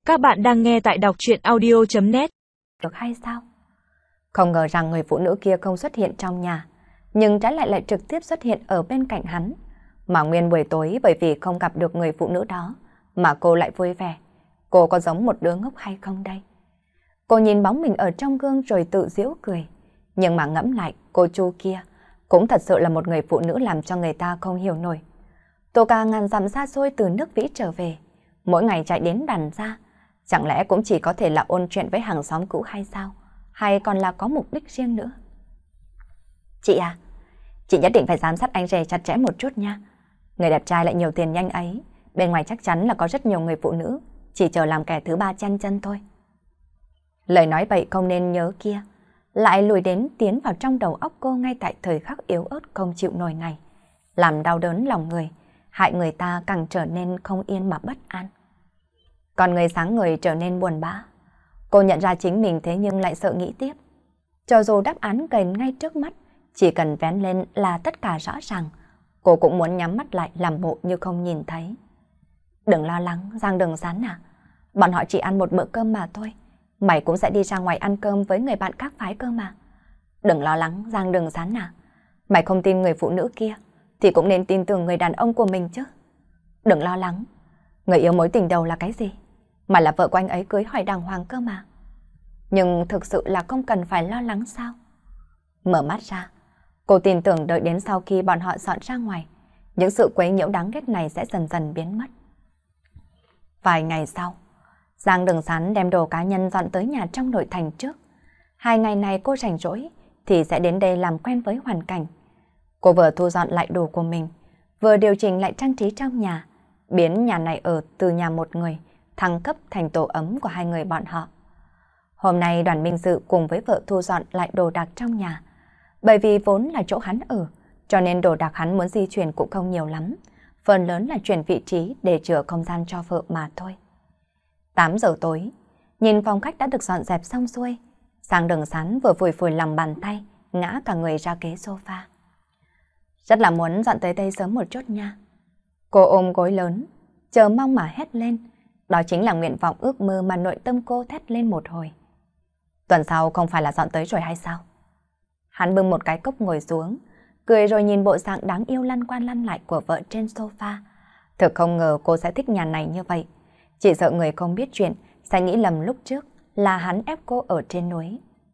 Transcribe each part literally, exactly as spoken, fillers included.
Các bạn đang nghe tại đọc truyện audio chấm net. Được hay sao? Không ngờ rằng người phụ nữ kia không xuất hiện trong nhà, nhưng trái lại lại trực tiếp xuất hiện ở bên cạnh hắn. Mà nguyên buổi tối bởi vì không gặp được người phụ nữ đó, mà cô lại vui vẻ. Cô có giống một đứa ngốc hay không đây? Cô nhìn bóng mình ở trong gương rồi tự giễu cười. Nhưng mà ngẫm lại, cô Chu kia cũng thật sự là một người phụ nữ làm cho người ta không hiểu nổi. Tô Ca ngàn dặm xa xôi từ nước Vĩ trở về, mỗi ngày chạy đến đàn ra, chẳng lẽ cũng chỉ có thể là ôn chuyện với hàng xóm cũ hay sao? Hay còn là có mục đích riêng nữa? Chị à, chị nhất định phải giám sát anh rể chặt chẽ một chút nha. Người đẹp trai lại nhiều tiền nhanh ấy, bên ngoài chắc chắn là có rất nhiều người phụ nữ, chỉ chờ làm kẻ thứ ba chen chân thôi. Lời nói vậy không nên nhớ kia, lại lùi đến tiến vào trong đầu óc cô ngay tại thời khắc yếu ớt không chịu nổi này, làm đau đớn lòng người, hại người ta càng trở nên không yên mà bất an. Còn người sáng người trở nên buồn bã. Cô nhận ra chính mình thế nhưng lại sợ nghĩ tiếp. Cho dù đáp án gần ngay trước mắt, chỉ cần vén lên là tất cả rõ ràng, cô cũng muốn nhắm mắt lại làm bộ như không nhìn thấy. Đừng lo lắng, Giang đừng sán à. Bọn họ chỉ ăn một bữa cơm mà thôi. Mày cũng sẽ đi ra ngoài ăn cơm với người bạn khác phái cơ mà. Đừng lo lắng, Giang đừng sán à. Mày không tin người phụ nữ kia, thì cũng nên tin tưởng người đàn ông của mình chứ. Đừng lo lắng. Người yêu mối tình đầu là cái gì? Mà là vợ của anh ấy cưới hỏi đàng hoàng cơ mà. Nhưng thực sự là không cần phải lo lắng sao? Mở mắt ra, cô tin tưởng đợi đến sau khi bọn họ dọn ra ngoài, những sự quấy nhiễu đáng ghét này sẽ dần dần biến mất. Vài ngày sau, Giang Đừng Sán đem đồ cá nhân dọn tới nhà trong nội thành trước. Hai ngày này cô rảnh rỗi thì sẽ đến đây làm quen với hoàn cảnh. Cô vừa thu dọn lại đồ của mình, vừa điều chỉnh lại trang trí trong nhà, biến nhà này ở từ nhà một người thăng cấp thành tổ ấm của hai người bọn họ. Hôm nay Đoàn Minh Dự cùng với vợ thu dọn lại đồ đạc trong nhà. Bởi vì vốn là chỗ hắn ở, cho nên đồ đạc hắn muốn di chuyển cũng không nhiều lắm. Phần lớn là chuyển vị trí để chừa không gian cho vợ mà thôi. tám giờ tối, nhìn phòng khách đã được dọn dẹp xong xuôi. Giang Đừng Sán vừa vùi vùi lòng bàn tay, ngã cả người ra ghế sofa. Rất là muốn dọn tới đây sớm một chút nha. Cô ôm gối lớn, chờ mong mà hét lên. Đó chính là nguyện vọng ước mơ mà nội tâm cô thét lên một hồi. Tuần sau không phải là dọn tới rồi hay sao? Hắn bưng một cái cốc ngồi xuống, cười rồi nhìn bộ dạng đáng yêu lăn qua lăn lại của vợ trên sofa. Thực không ngờ cô sẽ thích nhà này như vậy. Chỉ sợ người không biết chuyện sẽ nghĩ lầm lúc trước là hắn ép cô ở trên núi.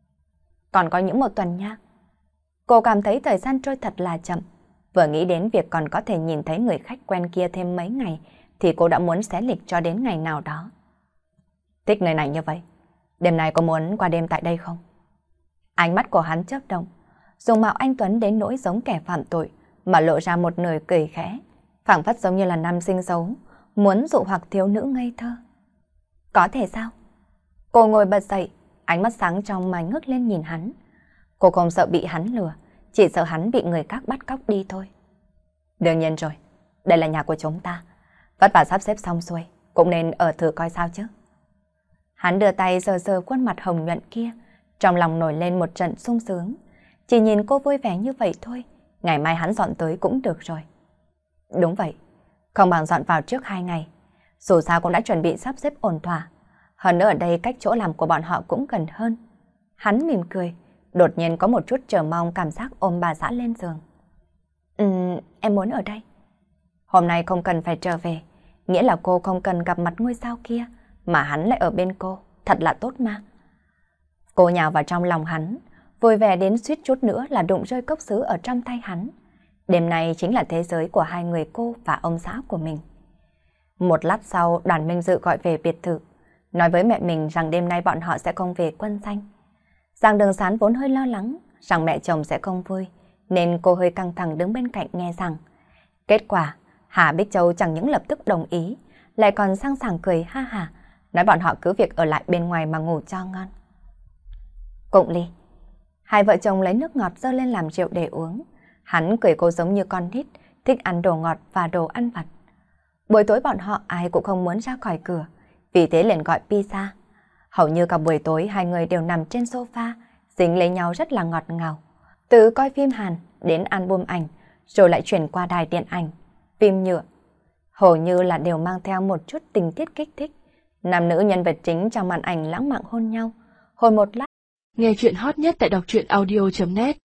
Còn có những một tuần nha. Cô cảm thấy thời gian trôi thật là chậm. Vừa nghĩ đến việc còn có thể nhìn thấy người khách quen kia thêm mấy ngày thì cô đã muốn xé lịch cho đến ngày nào đó. Thích nơi này như vậy, đêm nay có muốn qua đêm tại đây không? Ánh mắt của hắn chớp động, dùng mạo anh tuấn đến nỗi giống kẻ phạm tội mà lộ ra một nửa cười khẽ, phảng phất giống như là nam sinh xấu, muốn dụ hoặc thiếu nữ ngây thơ. Có thể sao? Cô ngồi bật dậy, ánh mắt sáng trong mà ngước lên nhìn hắn. Cô không sợ bị hắn lừa, chỉ sợ hắn bị người khác bắt cóc đi thôi. Đương nhiên rồi, đây là nhà của chúng ta. Vất vả sắp xếp xong xuôi, cũng nên ở thử coi sao chứ. Hắn đưa tay sờ sờ khuôn mặt hồng nhuận kia, trong lòng nổi lên một trận sung sướng. Chỉ nhìn cô vui vẻ như vậy thôi, ngày mai hắn dọn tới cũng được rồi. Đúng vậy, không bằng dọn vào trước hai ngày. Dù sao cũng đã chuẩn bị sắp xếp ổn thỏa. Hơn nữa ở đây cách chỗ làm của bọn họ cũng gần hơn. Hắn mỉm cười, đột nhiên có một chút chờ mong cảm giác ôm bà xã lên giường. Ừm, em muốn ở đây. Hôm nay không cần phải trở về, nghĩa là cô không cần gặp mặt ngôi sao kia, mà hắn lại ở bên cô, thật là tốt mà. Cô nhào vào trong lòng hắn, vui vẻ đến suýt chút nữa là đụng rơi cốc sứ ở trong tay hắn. Đêm nay chính là thế giới của hai người cô và ông xã của mình. Một lát sau, Đoàn Minh Dự gọi về biệt thự, nói với mẹ mình rằng đêm nay bọn họ sẽ không về quân danh. Giang Đường Sán vốn hơi lo lắng rằng mẹ chồng sẽ không vui, nên cô hơi căng thẳng đứng bên cạnh nghe rằng. Kết quả, Hà Bích Châu chẳng những lập tức đồng ý, lại còn sang sảng cười ha hả, nói bọn họ cứ việc ở lại bên ngoài mà ngủ cho ngon. Cụng ly. Hai vợ chồng lấy nước ngọt dơ lên làm rượu để uống. Hắn cười cô giống như con nít, thích ăn đồ ngọt và đồ ăn vặt. Buổi tối bọn họ ai cũng không muốn ra khỏi cửa, vì thế liền gọi pizza. Hầu như cả buổi tối hai người đều nằm trên sofa, dính lấy nhau rất là ngọt ngào. Từ coi phim Hàn đến album ảnh, rồi lại chuyển qua đài điện ảnh, phim nhựa. Hầu như là đều mang theo một chút tình tiết kích thích, Nam nữ nhân vật chính trong màn ảnh lãng mạn hôn nhau, hôn một lát. Nghe chuyện hot nhất tại đọc truyện audio chấm net